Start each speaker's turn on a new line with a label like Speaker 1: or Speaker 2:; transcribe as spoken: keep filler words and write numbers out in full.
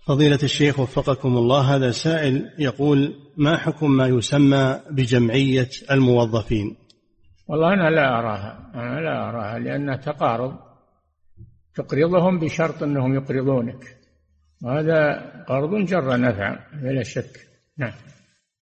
Speaker 1: فضيلة الشيخ وفقكم الله، هذا سائل يقول: ما حكم ما يسمى بجمعية الموظفين؟
Speaker 2: والله أنا لا أراها أنا لا أراها لأنها تقارض، تقرضهم بشرط أنهم يقرضونك، وهذا قرض جر نفع بلا شك. نعم.